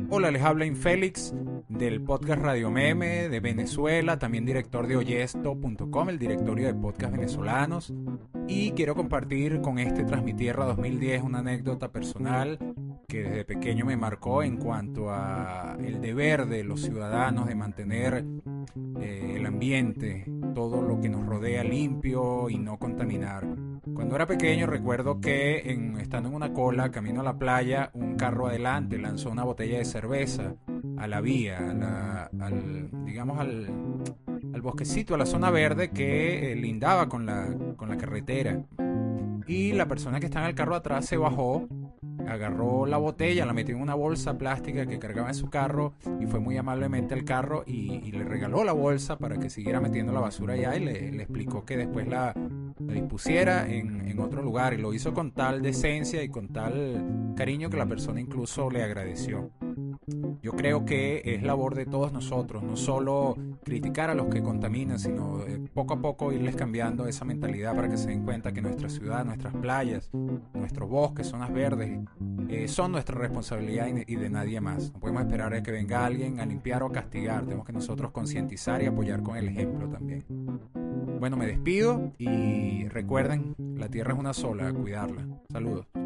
Hola, les habla Infélix del podcast Radio Meme de Venezuela, también director de oyesto.com, el directorio de podcast venezolanos, y quiero compartir con este Transmitierra 2010 una anécdota personal que desde pequeño me marcó en cuanto a el deber de los ciudadanos de mantener el ambiente, todo lo que nos rodea limpio y no contaminar. Cuando era pequeño recuerdo que estando en una cola, camino a la playa, un carro adelante lanzó una botella de cerveza a la vía, al bosquecito, a la zona verde que lindaba con la carretera. Y la persona que estaba en el carro atrás se bajó, agarró la botella, la metió en una bolsa plástica que cargaba en su carro y fue muy amablemente al carro y le regaló la bolsa para que siguiera metiendo la basura allá y le explicó que después la dispusiera en otro lugar, y lo hizo con tal decencia y con tal cariño que la persona incluso le agradeció. Yo creo que es labor de todos nosotros, no solo criticar a los que contaminan, sino poco a poco irles cambiando esa mentalidad para que se den cuenta que nuestra ciudad, nuestras playas, nuestros bosques, zonas verdes, son nuestra responsabilidad y de nadie más. No podemos esperar a que venga alguien a limpiar o a castigar. Tenemos que nosotros concientizar y apoyar con el ejemplo también. Bueno, me despido y recuerden, la tierra es una sola, a cuidarla. Saludos.